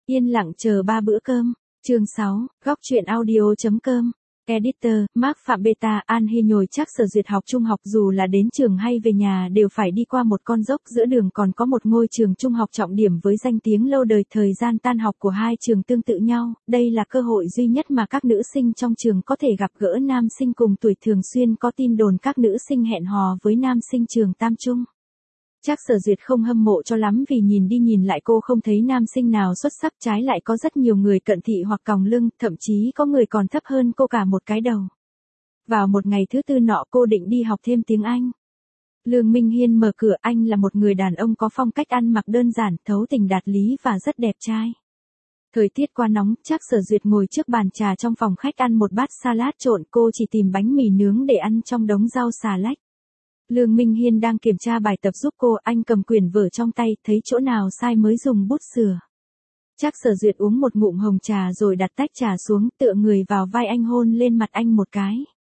Yên lặng chờ 3 bữa cơm. Chương 6, góc truyện audio.com. Editor, Mark Phạm Beta, An Hy nhồi chắc Sở Duyệt học trung học dù là đến trường hay về nhà đều phải đi qua một con dốc, giữa đường còn có một ngôi trường trung học trọng điểm với danh tiếng lâu đời. Thời gian tan học của hai trường tương tự nhau, đây là cơ hội duy nhất mà các nữ sinh trong trường có thể gặp gỡ nam sinh cùng tuổi. Thường xuyên có tin đồn các nữ sinh hẹn hò với nam sinh trường Tam Trung. Chắc Sở Duyệt không hâm mộ cho lắm vì nhìn đi nhìn lại cô không thấy nam sinh nào xuất sắc, trái lại có rất nhiều người cận thị hoặc còng lưng, thậm chí có người còn thấp hơn cô cả một cái đầu. Vào một ngày thứ tư nọ cô định đi học thêm tiếng Anh. Lương Minh Hiên mở cửa, anh là một người đàn ông có phong cách ăn mặc đơn giản, thấu tình đạt lý và rất đẹp trai. Thời tiết quá nóng, Chắc Sở Duyệt ngồi trước bàn trà trong phòng khách ăn một bát salad trộn, cô chỉ tìm bánh mì nướng để ăn trong đống rau xà lách. Lương Minh Hiên đang kiểm tra bài tập giúp cô, anh cầm quyển vở trong tay, thấy chỗ nào sai mới dùng bút sửa. Chắc Sở Duyệt uống một ngụm hồng trà rồi đặt tách trà xuống, tựa người vào vai anh hôn lên mặt anh một cái.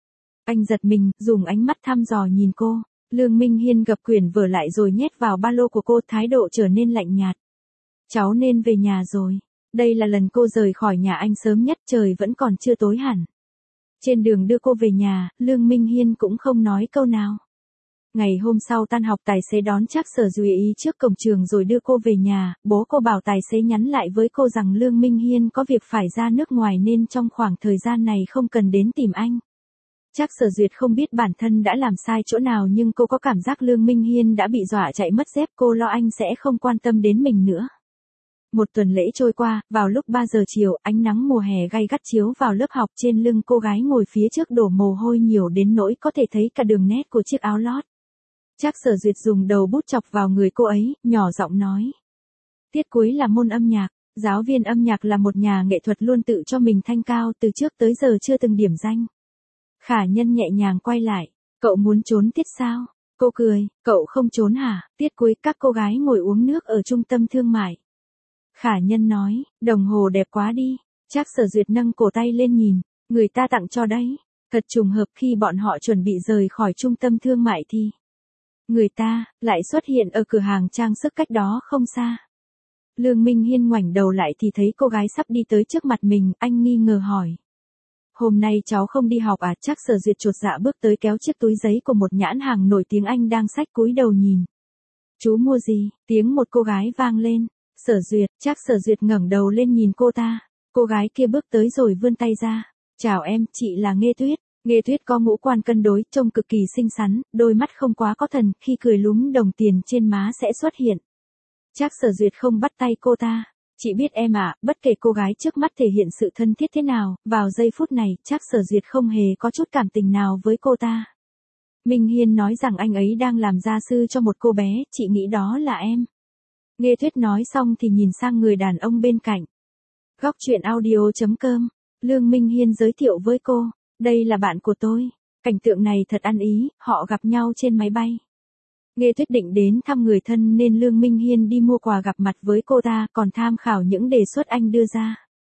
Anh giật mình, dùng ánh mắt thăm dò nhìn cô. Lương Minh Hiên gập quyển vở lại rồi nhét vào ba lô của cô, thái độ trở nên lạnh nhạt. Cháu nên về nhà rồi. Đây là lần cô rời khỏi nhà anh sớm nhất, trời vẫn còn chưa tối hẳn. Trên đường đưa cô về nhà, Lương Minh Hiên cũng không nói câu nào. Ngày hôm sau tan học, tài xế đón Chắc Sở Duyệt trước cổng trường rồi đưa cô về nhà. Bố cô bảo tài xế nhắn lại với cô rằng Lương Minh Hiên có việc phải ra nước ngoài nên trong khoảng thời gian này không cần đến tìm anh. Chắc Sở Duyệt không biết bản thân đã làm sai chỗ nào, nhưng cô có cảm giác Lương Minh Hiên đã bị dọa chạy mất dép, cô lo anh sẽ không quan tâm đến mình nữa. Một tuần lễ trôi qua, vào lúc 3 giờ chiều, ánh nắng mùa hè gay gắt chiếu vào lớp học, trên lưng cô gái ngồi phía trước đổ mồ hôi nhiều đến nỗi có thể thấy cả đường nét của chiếc áo lót. Chắc Sở Duyệt dùng đầu bút chọc vào người cô ấy, nhỏ giọng nói. Tiết cuối là môn âm nhạc, giáo viên âm nhạc là một nhà nghệ thuật luôn tự cho mình thanh cao, từ trước tới giờ chưa từng điểm danh. Khả Nhân nhẹ nhàng quay lại, cậu muốn trốn tiết sao? Cô cười, cậu không trốn hả? Tiết cuối các cô gái ngồi uống nước ở trung tâm thương mại. Khả Nhân nói, đồng hồ đẹp quá đi. Chắc Sở Duyệt nâng cổ tay lên nhìn, người ta tặng cho đấy. Thật trùng hợp, khi bọn họ chuẩn bị rời khỏi trung tâm thương mại thì người ta lại xuất hiện ở cửa hàng trang sức cách đó không xa. Lương Minh Hiên ngoảnh đầu lại thì thấy cô gái sắp đi tới trước mặt mình, anh nghi ngờ hỏi. Hôm nay cháu không đi học à? Chắc Sở Duyệt chột dạ bước tới kéo chiếc túi giấy của một nhãn hàng nổi tiếng, anh đang xách cúi đầu nhìn. Chú mua gì? Tiếng một cô gái vang lên. Sở Duyệt. Chắc Sở Duyệt ngẩng đầu lên nhìn cô ta. Cô gái kia bước tới rồi vươn tay ra. Chào em, chị là Nghê Tuyết. Nghê Tuyết có ngũ quan cân đối, trông cực kỳ xinh xắn, đôi mắt không quá có thần, khi cười lúm đồng tiền trên má sẽ xuất hiện. Chắc Sở Duyệt không bắt tay cô ta. Chị biết em ạ, bất kể cô gái trước mắt thể hiện sự thân thiết thế nào, vào giây phút này, Chắc Sở Duyệt không hề có chút cảm tình nào với cô ta. Minh Hiên nói rằng anh ấy đang làm gia sư cho một cô bé, chị nghĩ đó là em. Nghê Tuyết nói xong thì nhìn sang người đàn ông bên cạnh. Góc truyện audio.com. Lương Minh Hiên giới thiệu với cô. Đây là bạn của tôi. Cảnh tượng này thật ăn ý, họ gặp nhau trên máy bay. Nghê Tuyết định đến thăm người thân nên Lương Minh Hiên đi mua quà gặp mặt với cô ta, còn tham khảo những đề xuất anh đưa ra.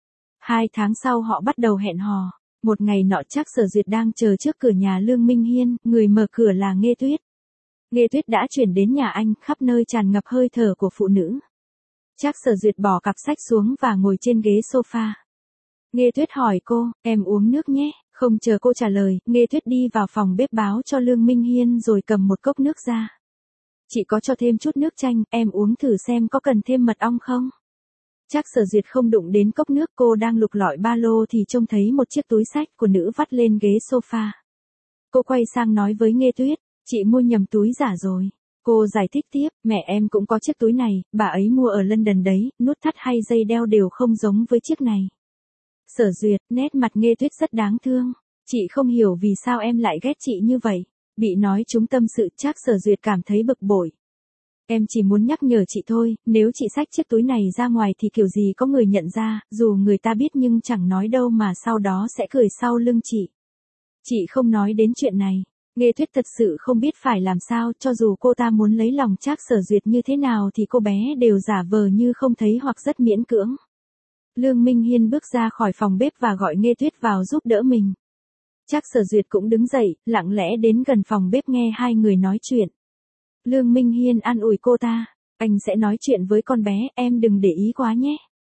2 tháng sau họ bắt đầu hẹn hò. Một ngày nọ Chắc Sở Duyệt đang chờ trước cửa nhà Lương Minh Hiên, người mở cửa là Nghê Tuyết. Nghê Tuyết đã chuyển đến nhà anh, khắp nơi tràn ngập hơi thở của phụ nữ. Chắc Sở Duyệt bỏ cặp sách xuống và ngồi trên ghế sofa. Nghê Tuyết hỏi cô, em uống nước nhé. Không chờ cô trả lời, Nghê Tuyết đi vào phòng bếp báo cho Lương Minh Hiên rồi cầm một cốc nước ra. Chị có cho thêm chút nước chanh, em uống thử xem có cần thêm mật ong không? Chắc Sở Duyệt không đụng đến cốc nước, cô đang lục lọi ba lô thì trông thấy một chiếc túi xách của nữ vắt lên ghế sofa. Cô quay sang nói với Nghê Tuyết, chị mua nhầm túi giả rồi. Cô giải thích tiếp, mẹ em cũng có chiếc túi này, bà ấy mua ở London đấy, nút thắt hay dây đeo đều không giống với chiếc này. Sở Duyệt, nét mặt Nghê Tuyết rất đáng thương. Chị không hiểu vì sao em lại ghét chị như vậy. Bị nói trúng tâm sự, Chắc Sở Duyệt cảm thấy bực bội. Em chỉ muốn nhắc nhở chị thôi, nếu chị xách chiếc túi này ra ngoài thì kiểu gì có người nhận ra, dù người ta biết nhưng chẳng nói đâu mà sau đó sẽ cười sau lưng chị. Chị không nói đến chuyện này. Nghê Tuyết thật sự không biết phải làm sao, cho dù cô ta muốn lấy lòng Chắc Sở Duyệt như thế nào thì cô bé đều giả vờ như không thấy hoặc rất miễn cưỡng. Lương Minh Hiên bước ra khỏi phòng bếp và gọi Nghê Tuyết vào giúp đỡ mình. Chắc Sở Duyệt cũng đứng dậy, lặng lẽ đến gần phòng bếp nghe hai người nói chuyện. Lương Minh Hiên an ủi cô ta, anh sẽ nói chuyện với con bé, em đừng để ý quá nhé.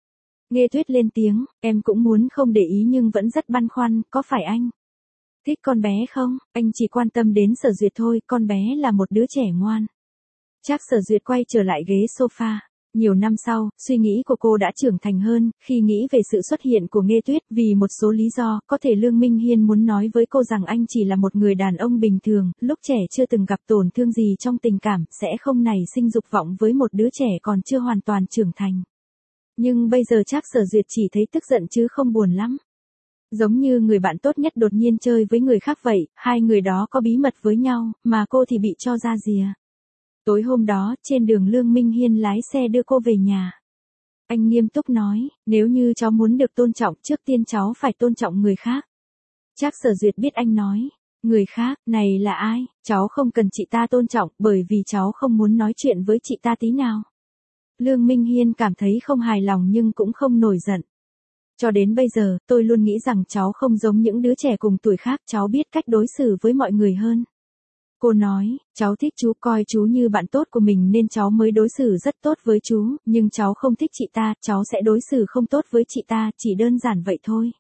Nghe Tuyết lên tiếng, em cũng muốn không để ý nhưng vẫn rất băn khoăn, có phải anh thích con bé không? Anh chỉ quan tâm đến Sở Duyệt thôi, con bé là một đứa trẻ ngoan. Trác Sở Duyệt quay trở lại ghế sofa. Nhiều năm sau, suy nghĩ của cô đã trưởng thành hơn, khi nghĩ về sự xuất hiện của Nghe Tuyết vì một số lý do, có thể Lương Minh Hiên muốn nói với cô rằng anh chỉ là một người đàn ông bình thường, lúc trẻ chưa từng gặp tổn thương gì trong tình cảm, sẽ không nảy sinh dục vọng với một đứa trẻ còn chưa hoàn toàn trưởng thành. Nhưng bây giờ Trác Sở Duyệt chỉ thấy tức giận chứ không buồn lắm. Giống như người bạn tốt nhất đột nhiên chơi với người khác vậy, hai người đó có bí mật với nhau, mà cô thì bị cho ra rìa. Tối hôm đó, trên đường Lương Minh Hiên lái xe đưa cô về nhà. Anh nghiêm túc nói, nếu như cháu muốn được tôn trọng, trước tiên cháu phải tôn trọng người khác. Trác Sở Duyệt biết anh nói, người khác, này là ai, cháu không cần chị ta tôn trọng, bởi vì cháu không muốn nói chuyện với chị ta tí nào. Lương Minh Hiên cảm thấy không hài lòng nhưng cũng không nổi giận. Cho đến bây giờ, tôi luôn nghĩ rằng cháu không giống những đứa trẻ cùng tuổi khác, cháu biết cách đối xử với mọi người hơn. Cô nói, cháu thích chú, coi chú như bạn tốt của mình nên cháu mới đối xử rất tốt với chú, nhưng cháu không thích chị ta, cháu sẽ đối xử không tốt với chị ta, chỉ đơn giản vậy thôi.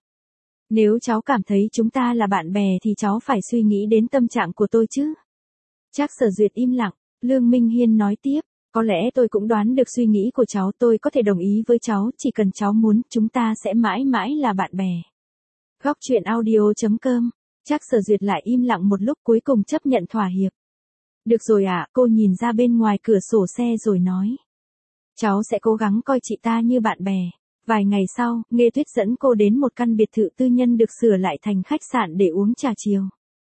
Nếu cháu cảm thấy chúng ta là bạn bè thì cháu phải suy nghĩ đến tâm trạng của tôi chứ. Trác Sở Duyệt im lặng, Lương Minh Hiên nói tiếp, có lẽ tôi cũng đoán được suy nghĩ của cháu, tôi có thể đồng ý với cháu, chỉ cần cháu muốn, chúng ta sẽ mãi mãi là bạn bè. Góc truyện audio.com. Trác Sở Duyệt lại im lặng một lúc cuối cùng chấp nhận thỏa hiệp. Được rồi ạ, cô nhìn ra bên ngoài cửa sổ xe rồi nói. Cháu sẽ cố gắng coi chị ta như bạn bè. Vài ngày sau, Nghe Tuyết dẫn cô đến một căn biệt thự tư nhân được sửa lại thành khách sạn để uống trà chiều.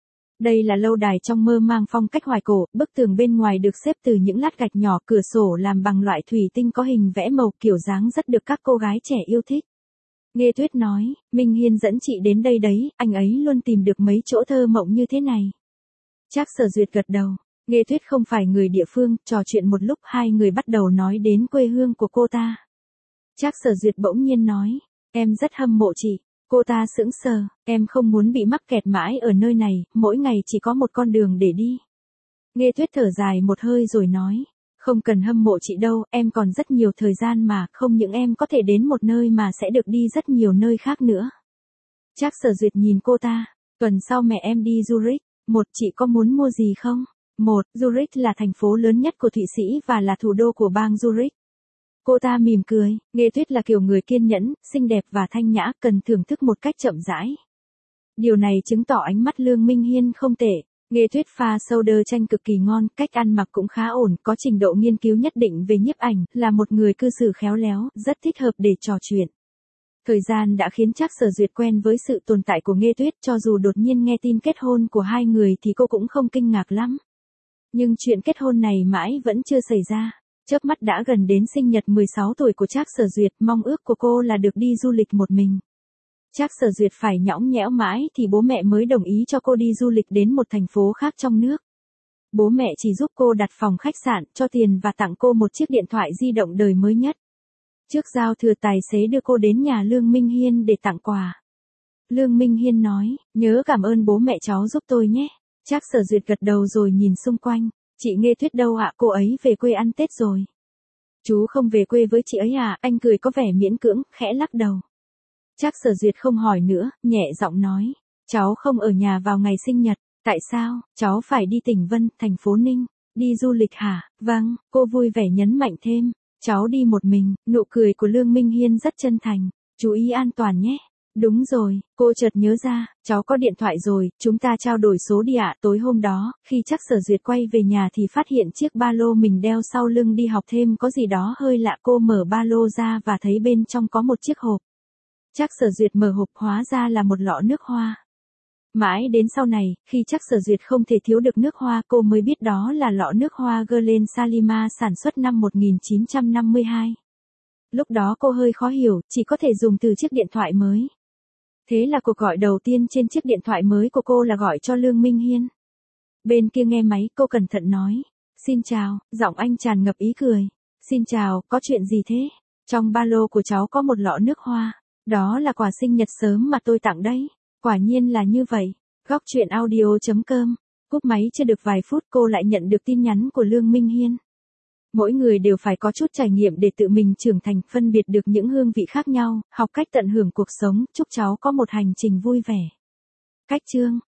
Đây là lâu đài trong mơ mang phong cách hoài cổ, bức tường bên ngoài được xếp từ những lát gạch nhỏ, cửa sổ làm bằng loại thủy tinh có hình vẽ màu kiểu dáng rất được các cô gái trẻ yêu thích. Nghe Tuyết nói, Minh Hiên dẫn chị đến đây đấy, anh ấy luôn tìm được mấy chỗ thơ mộng như thế này. Trác Sở Duyệt gật đầu, Nghe Tuyết không phải người địa phương, trò chuyện một lúc hai người bắt đầu nói đến quê hương của cô ta. Trác Sở Duyệt bỗng nhiên nói, em rất hâm mộ chị. Cô ta sững sờ, em không muốn bị mắc kẹt mãi ở nơi này, mỗi ngày chỉ có một con đường để đi. Nghe Tuyết thở dài một hơi rồi nói, không cần hâm mộ chị đâu, em còn rất nhiều thời gian mà, không những em có thể đến một nơi mà sẽ được đi rất nhiều nơi khác nữa. Trác Sở Duyệt nhìn cô ta, tuần sau mẹ em đi Zurich, chị có muốn mua gì không? Zurich là thành phố lớn nhất của Thụy Sĩ và là thủ đô của bang Zurich. Cô ta mỉm cười, Nghe Tuyết là kiểu người kiên nhẫn, xinh đẹp và thanh nhã, cần thưởng thức một cách chậm rãi. Điều này chứng tỏ ánh mắt Lương Minh Hiên không tệ. Nghe Tuyết pha soda chanh cực kỳ ngon, cách ăn mặc cũng khá ổn, có trình độ nghiên cứu nhất định về nhiếp ảnh, là một người cư xử khéo léo, rất thích hợp để trò chuyện. Thời gian đã khiến Trác Sở Duyệt quen với sự tồn tại của Nghe Tuyết, cho dù đột nhiên nghe tin kết hôn của hai người thì cô cũng không kinh ngạc lắm. Nhưng chuyện kết hôn này mãi vẫn chưa xảy ra. Chớp mắt đã gần đến sinh nhật 16 tuổi của Trác Sở Duyệt, mong ước của cô là được đi du lịch một mình. Trác Sở Duyệt phải nhõng nhẽo mãi thì bố mẹ mới đồng ý cho cô đi du lịch đến một thành phố khác trong nước. Bố mẹ chỉ giúp cô đặt phòng khách sạn, cho tiền và tặng cô một chiếc điện thoại di động đời mới nhất. Trước giao thừa tài xế đưa cô đến nhà Lương Minh Hiên để tặng quà. Lương Minh Hiên nói, nhớ cảm ơn bố mẹ cháu giúp tôi nhé. Trác Sở Duyệt gật đầu rồi nhìn xung quanh. Chị Nghe Tuyết đâu ạ, cô ấy về quê ăn Tết rồi. Chú không về quê với chị ấy à, anh cười có vẻ miễn cưỡng, khẽ lắc đầu. Trác Sở Duyệt không hỏi nữa, nhẹ giọng nói, cháu không ở nhà vào ngày sinh nhật, tại sao, cháu phải đi tỉnh Vân, thành phố Ninh, đi du lịch hả, vâng, cô vui vẻ nhấn mạnh thêm, cháu đi một mình, nụ cười của Lương Minh Hiên rất chân thành, chú ý an toàn nhé. Đúng rồi, cô chợt nhớ ra, cháu có điện thoại rồi, chúng ta trao đổi số đi ạ. Tối hôm đó, khi Trác Sở Duyệt quay về nhà thì phát hiện chiếc ba lô mình đeo sau lưng đi học thêm có gì đó hơi lạ, cô mở ba lô ra và thấy bên trong có một chiếc hộp. Trác Sở Duyệt mở hộp hóa ra là một lọ nước hoa. Mãi đến sau này, khi Trác Sở Duyệt không thể thiếu được nước hoa, cô mới biết đó là lọ nước hoa Guerlain Salima sản xuất năm 1952. Lúc đó cô hơi khó hiểu, chỉ có thể dùng từ chiếc điện thoại mới. Thế là cuộc gọi đầu tiên trên chiếc điện thoại mới của cô là gọi cho Lương Minh Hiên. Bên kia nghe máy, cô cẩn thận nói, xin chào, giọng anh tràn ngập ý cười. Xin chào, có chuyện gì thế? Trong ba lô của cháu có một lọ nước hoa. Đó là quà sinh nhật sớm mà tôi tặng đấy. Quả nhiên là như vậy. Góc truyện audio.com. Cúp máy chưa được vài phút cô lại nhận được tin nhắn của Lương Minh Hiên. Mỗi người đều phải có chút trải nghiệm để tự mình trưởng thành, phân biệt được những hương vị khác nhau, học cách tận hưởng cuộc sống, chúc cháu có một hành trình vui vẻ. Cách chương